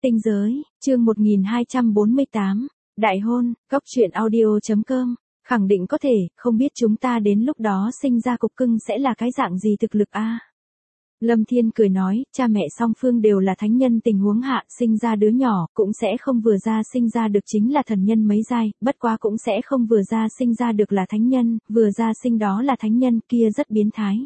Tinh giới, chương 1248, Đại hôn, Cóc truyện audio.com, khẳng định có thể, không biết chúng ta đến lúc đó sinh ra cục cưng sẽ là cái dạng gì thực lực a? Lâm Thiên cười nói, cha mẹ song phương đều là thánh nhân tình huống hạ, sinh ra đứa nhỏ, cũng sẽ không vừa ra sinh ra được chính là thần nhân mấy giai, bất quá cũng sẽ không vừa ra sinh ra được là thánh nhân, vừa ra sinh đó là thánh nhân, kia rất biến thái.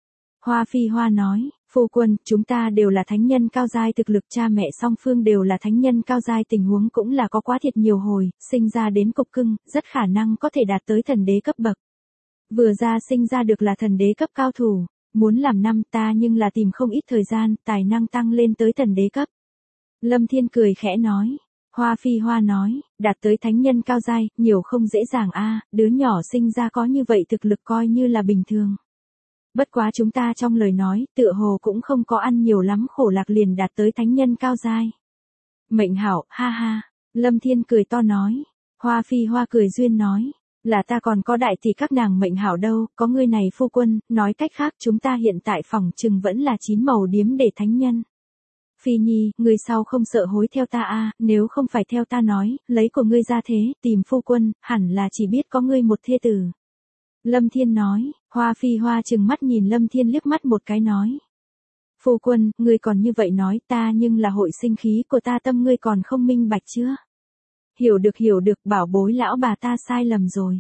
Hoa Phi Hoa nói, phu quân, chúng ta đều là thánh nhân cao giai thực lực, cha mẹ song phương đều là thánh nhân cao giai tình huống cũng là có quá thiệt nhiều hồi, sinh ra đến cục cưng, rất khả năng có thể đạt tới thần đế cấp bậc. Vừa ra sinh ra được là thần đế cấp cao thủ, muốn làm năm ta nhưng là tìm không ít thời gian, tài năng tăng lên tới thần đế cấp. Lâm Thiên cười khẽ nói. Hoa Phi Hoa nói, đạt tới thánh nhân cao giai, nhiều không dễ dàng a, đứa nhỏ sinh ra có như vậy thực lực coi như là bình thường. Bất quá chúng ta trong lời nói, tựa hồ cũng không có ăn nhiều lắm khổ lạc liền đạt tới thánh nhân cao giai. Mệnh hảo, ha ha. Lâm Thiên cười to nói. Hoa Phi Hoa cười duyên nói. Là ta còn có đại tỷ các nàng mệnh hảo đâu, có ngươi này phu quân, nói cách khác chúng ta hiện tại phòng trừng vẫn là 9 màu điếm để thánh nhân. Phi Nhi, ngươi sau không sợ hối theo ta a, nếu không phải theo ta nói, lấy của ngươi ra thế, tìm phu quân, hẳn là chỉ biết có ngươi một thê tử. Lâm Thiên nói, Hoa Phi Hoa trừng mắt nhìn Lâm Thiên liếc mắt một cái nói. Phu quân, ngươi còn như vậy nói ta nhưng là hội sinh khí của ta tâm ngươi còn không minh bạch chưa? Hiểu được, bảo bối lão bà ta sai lầm rồi.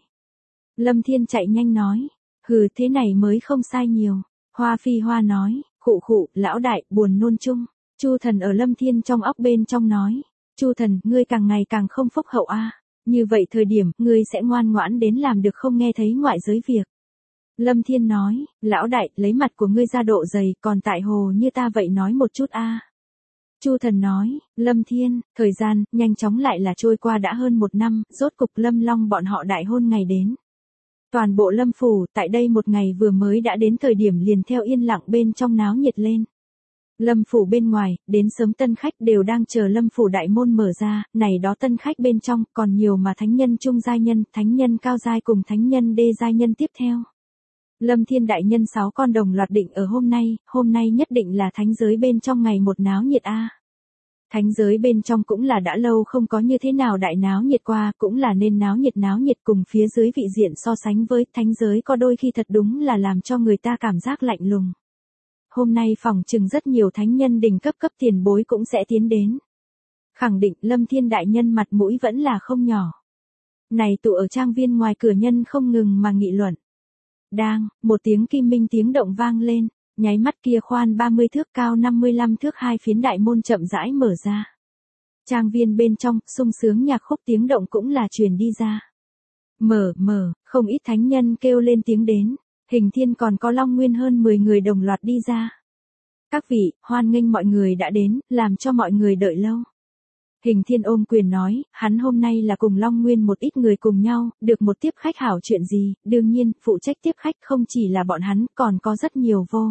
Lâm Thiên chạy nhanh nói, hừ thế này mới không sai nhiều. Hoa Phi Hoa nói, khụ, lão đại, buồn nôn chung. Chu Thần ở Lâm Thiên trong óc bên trong nói, Chu Thần, ngươi càng ngày càng không phúc hậu a. Như vậy thời điểm, ngươi sẽ ngoan ngoãn đến làm được không nghe thấy ngoại giới việc. Lâm Thiên nói, lão đại, lấy mặt của ngươi ra độ dày, còn tại hồ như ta vậy nói một chút a. Chu Thần nói, Lâm Thiên, thời gian, nhanh chóng lại là trôi qua đã hơn 1 năm, rốt cục Lâm Long bọn họ đại hôn ngày đến. Toàn bộ Lâm Phủ, tại đây một ngày vừa mới đã đến thời điểm liền theo yên lặng bên trong náo nhiệt lên. Lâm Phủ bên ngoài, đến sớm tân khách đều đang chờ Lâm Phủ đại môn mở ra, này đó tân khách bên trong, còn nhiều mà thánh nhân trung giai nhân, thánh nhân cao giai cùng thánh nhân đê giai nhân tiếp theo. Lâm Thiên đại nhân 6 con đồng loạt định ở hôm nay nhất định là thánh giới bên trong ngày một náo nhiệt a. Thánh giới bên trong cũng là đã lâu không có như thế nào đại náo nhiệt qua, cũng là nên náo nhiệt cùng phía dưới vị diện so sánh với thánh giới có đôi khi thật đúng là làm cho người ta cảm giác lạnh lùng. Hôm nay phòng trừng rất nhiều thánh nhân đỉnh cấp tiền bối cũng sẽ tiến đến. Khẳng định Lâm Thiên đại nhân mặt mũi vẫn là không nhỏ. Này tụ ở trang viên ngoài cửa nhân không ngừng mà nghị luận. Đang, một tiếng kim minh tiếng động vang lên, nháy mắt kia khoan 30 thước cao 55 thước hai phiến đại môn chậm rãi mở ra. Trang viên bên trong, sung sướng nhạc khúc tiếng động cũng là truyền đi ra. Mở, không ít thánh nhân kêu lên tiếng đến, Hình Thiên còn có Long Nguyên hơn 10 người đồng loạt đi ra. Các vị, hoan nghênh mọi người đã đến, làm cho mọi người đợi lâu. Hình Thiên ôm quyền nói, hắn hôm nay là cùng Long Nguyên một ít người cùng nhau, được một tiếp khách hảo chuyện gì, đương nhiên, phụ trách tiếp khách không chỉ là bọn hắn, còn có rất nhiều vô.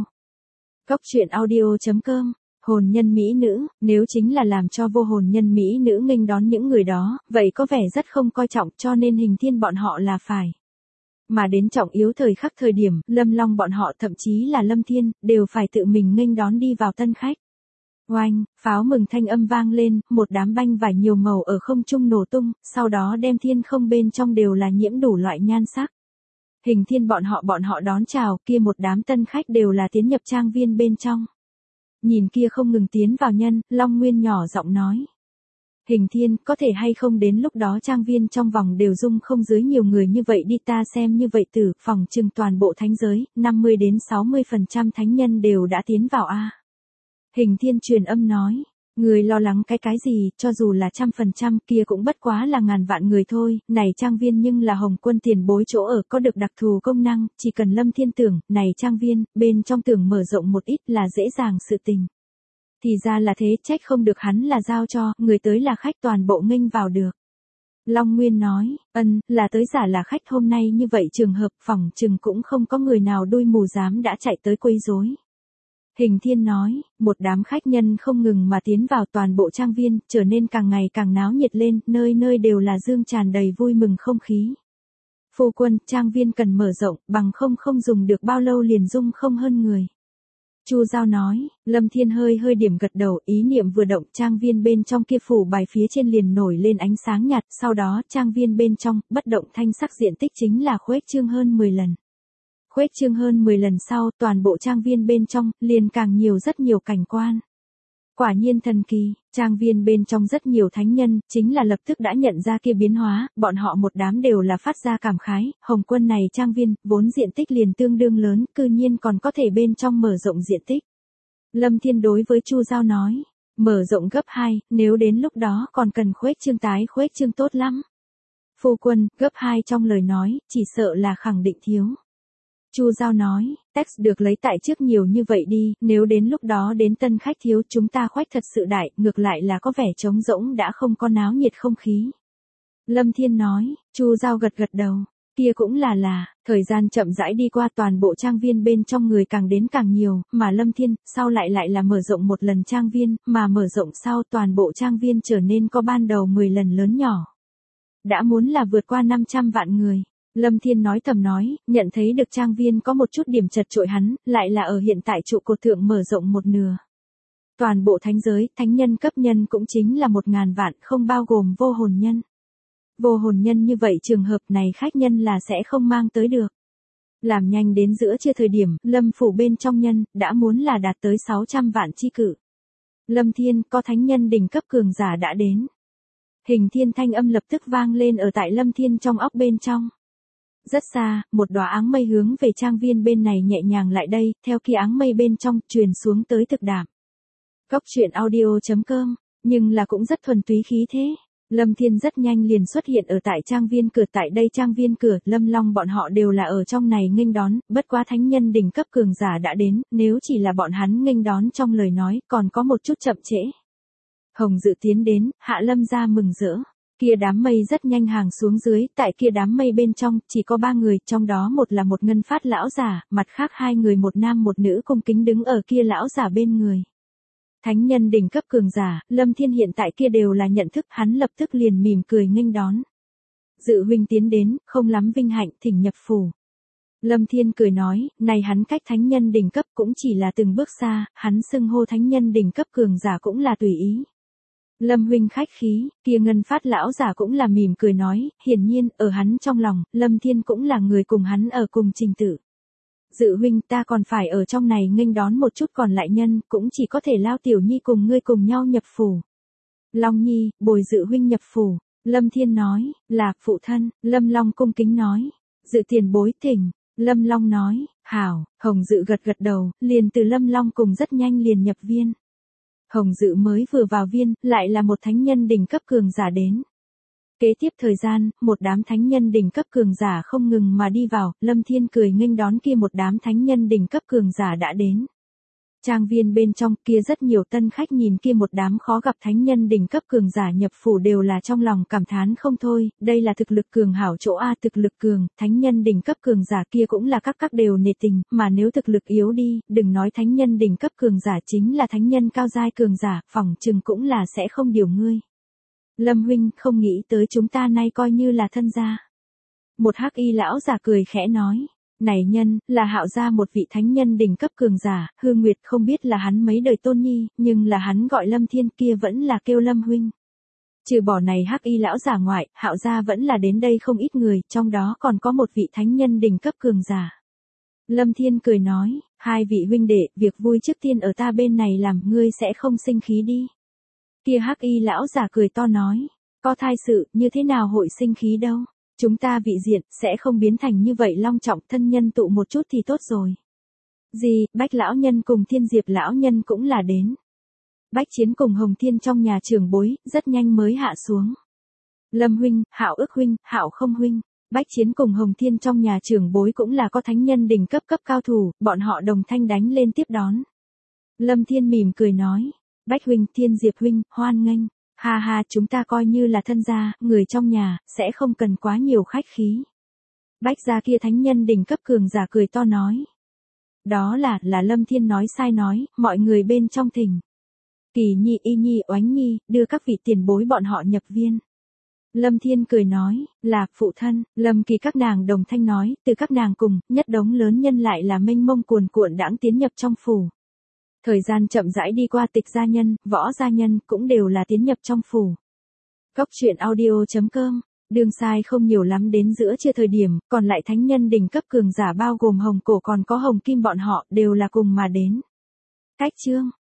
Cóc truyện audio.com, hồn nhân mỹ nữ, nếu chính là làm cho vô hồn nhân mỹ nữ nghênh đón những người đó, vậy có vẻ rất không coi trọng cho nên Hình Thiên bọn họ là phải. Mà đến trọng yếu thời khắc thời điểm, Lâm Long bọn họ thậm chí là Lâm Thiên, đều phải tự mình nghênh đón đi vào tân khách. Oanh, pháo mừng thanh âm vang lên, một đám banh vải nhiều màu ở không trung nổ tung, sau đó đem thiên không bên trong đều là nhiễm đủ loại nhan sắc. Hình Thiên bọn họ đón chào, kia một đám tân khách đều là tiến nhập trang viên bên trong. Nhìn kia không ngừng tiến vào nhân, Long Nguyên nhỏ giọng nói. Hình Thiên, có thể hay không đến lúc đó trang viên trong vòng đều dung không dưới nhiều người như vậy đi ta xem như vậy từ phòng trừng toàn bộ thánh giới, 50 đến 60% thánh nhân đều đã tiến vào a. Hình Thiên truyền âm nói, người lo lắng cái gì, cho dù là 100% kia cũng bất quá là ngàn vạn người thôi, này trang viên nhưng là Hồng Quân tiền bối chỗ ở có được đặc thù công năng, chỉ cần Lâm Thiên tưởng, này trang viên, bên trong tưởng mở rộng một ít là dễ dàng sự tình. Thì ra là thế, trách không được hắn là giao cho, người tới là khách toàn bộ nghênh vào được. Long Nguyên nói, là tới giả là khách hôm nay như vậy trường hợp phỏng chừng cũng không có người nào đuôi mù dám đã chạy tới quấy rối. Hình Thiên nói, một đám khách nhân không ngừng mà tiến vào toàn bộ trang viên, trở nên càng ngày càng náo nhiệt lên, nơi nơi đều là dương tràn đầy vui mừng không khí. Phu quân, trang viên cần mở rộng, bằng không dùng được bao lâu liền dung không hơn người. Chu Giao nói, Lâm Thiên hơi hơi điểm gật đầu, ý niệm vừa động, trang viên bên trong kia phủ bài phía trên liền nổi lên ánh sáng nhạt, sau đó trang viên bên trong, bất động thanh sắc diện tích chính là khuếch trương hơn 10 lần. Khuếch trương hơn 10 lần sau, toàn bộ trang viên bên trong, liền càng nhiều rất nhiều cảnh quan. Quả nhiên thần kỳ, trang viên bên trong rất nhiều thánh nhân, chính là lập tức đã nhận ra kia biến hóa, bọn họ một đám đều là phát ra cảm khái, Hồng Quân này trang viên, vốn diện tích liền tương đương lớn, cư nhiên còn có thể bên trong mở rộng diện tích. Lâm Thiên đối với Chu Giao nói, mở rộng gấp 2, nếu đến lúc đó còn cần khuếch trương tái khuếch trương tốt lắm. Phu quân, gấp 2 trong lời nói, chỉ sợ là khẳng định thiếu. Chu Giao nói, text được lấy tại trước nhiều như vậy đi, nếu đến lúc đó đến tân khách thiếu chúng ta khoách thật sự đại, ngược lại là có vẻ trống rỗng đã không có náo nhiệt không khí. Lâm Thiên nói, Chu Giao gật gật đầu, kia cũng là, thời gian chậm rãi đi qua toàn bộ trang viên bên trong người càng đến càng nhiều, mà Lâm Thiên, sau lại là mở rộng một lần trang viên, mà mở rộng sau toàn bộ trang viên trở nên có ban đầu 10 lần lớn nhỏ. Đã muốn là vượt qua 500 vạn người. Lâm Thiên nói thầm nói, nhận thấy được trang viên có một chút điểm chật chội hắn, lại là ở hiện tại trụ cột thượng mở rộng một nửa. Toàn bộ thánh giới, thánh nhân cấp nhân cũng chính là 1000 vạn, không bao gồm vô hồn nhân. Vô hồn nhân như vậy trường hợp này khách nhân là sẽ không mang tới được. Làm nhanh đến giữa trưa thời điểm, Lâm phủ bên trong nhân, đã muốn là đạt tới 600 vạn chi cử. Lâm Thiên, có thánh nhân đỉnh cấp cường giả đã đến. Hình thiên thanh âm lập tức vang lên ở tại Lâm Thiên trong óc bên trong. Rất xa, một đóa áng mây hướng về trang viên bên này nhẹ nhàng lại đây, theo kia áng mây bên trong, truyền xuống tới thực đạm. Góc truyện audio.com, nhưng là cũng rất thuần túy khí thế. Lâm Thiên rất nhanh liền xuất hiện ở tại trang viên cửa, tại đây trang viên cửa, Lâm Long bọn họ đều là ở trong này nghênh đón, bất quá thánh nhân đỉnh cấp cường giả đã đến, nếu chỉ là bọn hắn nghênh đón trong lời nói, còn có một chút chậm trễ. Hồng Dự tiến đến, Hạ Lâm ra mừng rỡ. Kia đám mây rất nhanh hàng xuống dưới, tại kia đám mây bên trong, chỉ có 3 người, trong đó một là một ngân phát lão giả, mặt khác 2 người một nam một nữ cung kính đứng ở kia lão giả bên người. Thánh nhân đỉnh cấp cường giả, Lâm Thiên hiện tại kia đều là nhận thức, hắn lập tức liền mỉm cười nghênh đón. Dự huynh tiến đến, không lắm vinh hạnh, thỉnh nhập phủ. Lâm Thiên cười nói, này hắn cách thánh nhân đỉnh cấp cũng chỉ là từng bước xa, hắn xưng hô thánh nhân đỉnh cấp cường giả cũng là tùy ý. Lâm huynh khách khí, kia ngân phát lão giả cũng là mỉm cười nói, hiển nhiên, ở hắn trong lòng, Lâm Thiên cũng là người cùng hắn ở cùng trình tự. Dự huynh ta còn phải ở trong này nghênh đón một chút còn lại nhân, cũng chỉ có thể lao tiểu nhi cùng ngươi cùng nhau nhập phủ. Long nhi, bồi dự huynh nhập phủ, Lâm Thiên nói, là phụ thân, Lâm Long cung kính nói, dự tiền bối thỉnh, Lâm Long nói, hảo, Hồng Dự gật gật đầu, liền từ Lâm Long cùng rất nhanh liền nhập viên. Hồng Dự mới vừa vào viên, lại là một thánh nhân đỉnh cấp cường giả đến. Kế tiếp thời gian, một đám thánh nhân đỉnh cấp cường giả không ngừng mà đi vào, Lâm Thiên cười nghênh đón kia một đám thánh nhân đỉnh cấp cường giả đã đến. Trang viên bên trong kia rất nhiều tân khách nhìn kia một đám khó gặp thánh nhân đỉnh cấp cường giả nhập phủ đều là trong lòng cảm thán không thôi, đây là thực lực cường hảo chỗ A, thực lực cường, thánh nhân đỉnh cấp cường giả kia cũng là các đều nề tình, mà nếu thực lực yếu đi, đừng nói thánh nhân đỉnh cấp cường giả chính là thánh nhân cao giai cường giả, phỏng chừng cũng là sẽ không điều ngươi. Lâm huynh không nghĩ tới chúng ta nay coi như là thân gia. Một hắc y lão giả cười khẽ nói. Này nhân, là Hạo gia một vị thánh nhân đỉnh cấp cường giả, Hương Nguyệt không biết là hắn mấy đời tôn nhi, nhưng là hắn gọi Lâm Thiên kia vẫn là kêu Lâm huynh. Trừ bỏ này hắc y lão giả ngoại, Hạo gia vẫn là đến đây không ít người, trong đó còn có một vị thánh nhân đỉnh cấp cường giả. Lâm Thiên cười nói, 2 vị huynh đệ, việc vui trước tiên ở ta bên này làm, ngươi sẽ không sinh khí đi. Kia hắc y lão giả cười to nói, có thai sự, như thế nào hội sinh khí đâu. Chúng ta vị diện, sẽ không biến thành như vậy long trọng, thân nhân tụ một chút thì tốt rồi. Gì, Bách lão nhân cùng Thiên Diệp lão nhân cũng là đến. Bách Chiến cùng Hồng Thiên trong nhà trưởng bối, rất nhanh mới hạ xuống. Lâm huynh, Hạo ước huynh, Hạo không huynh. Bách Chiến cùng Hồng Thiên trong nhà trưởng bối cũng là có thánh nhân đỉnh cấp cao thủ, bọn họ đồng thanh đánh lên tiếp đón. Lâm Thiên mỉm cười nói, Bách huynh, Thiên Diệp huynh, hoan nghênh. Ha ha, chúng ta coi như là thân gia, người trong nhà, sẽ không cần quá nhiều khách khí. Bách gia kia thánh nhân đỉnh cấp cường giả cười to nói. Đó là Lâm Thiên nói sai nói, mọi người bên trong thỉnh. Kỳ nhi, y nhi, oánh nhi, đưa các vị tiền bối bọn họ nhập viên. Lâm Thiên cười nói, là phụ thân, Lâm Kỳ các nàng đồng thanh nói, từ các nàng cùng, nhất đống lớn nhân lại là mênh mông cuồn cuộn đãng tiến nhập trong phủ. Thời gian chậm rãi đi qua, Tịch gia nhân, Võ gia nhân cũng đều là tiến nhập trong phủ. Cốc truyện audio.com. Đường sai không nhiều lắm, đến giữa trưa thời điểm, còn lại thánh nhân đỉnh cấp cường giả bao gồm Hồng Cổ còn có Hồng Kim bọn họ đều là cùng mà đến. Cách chương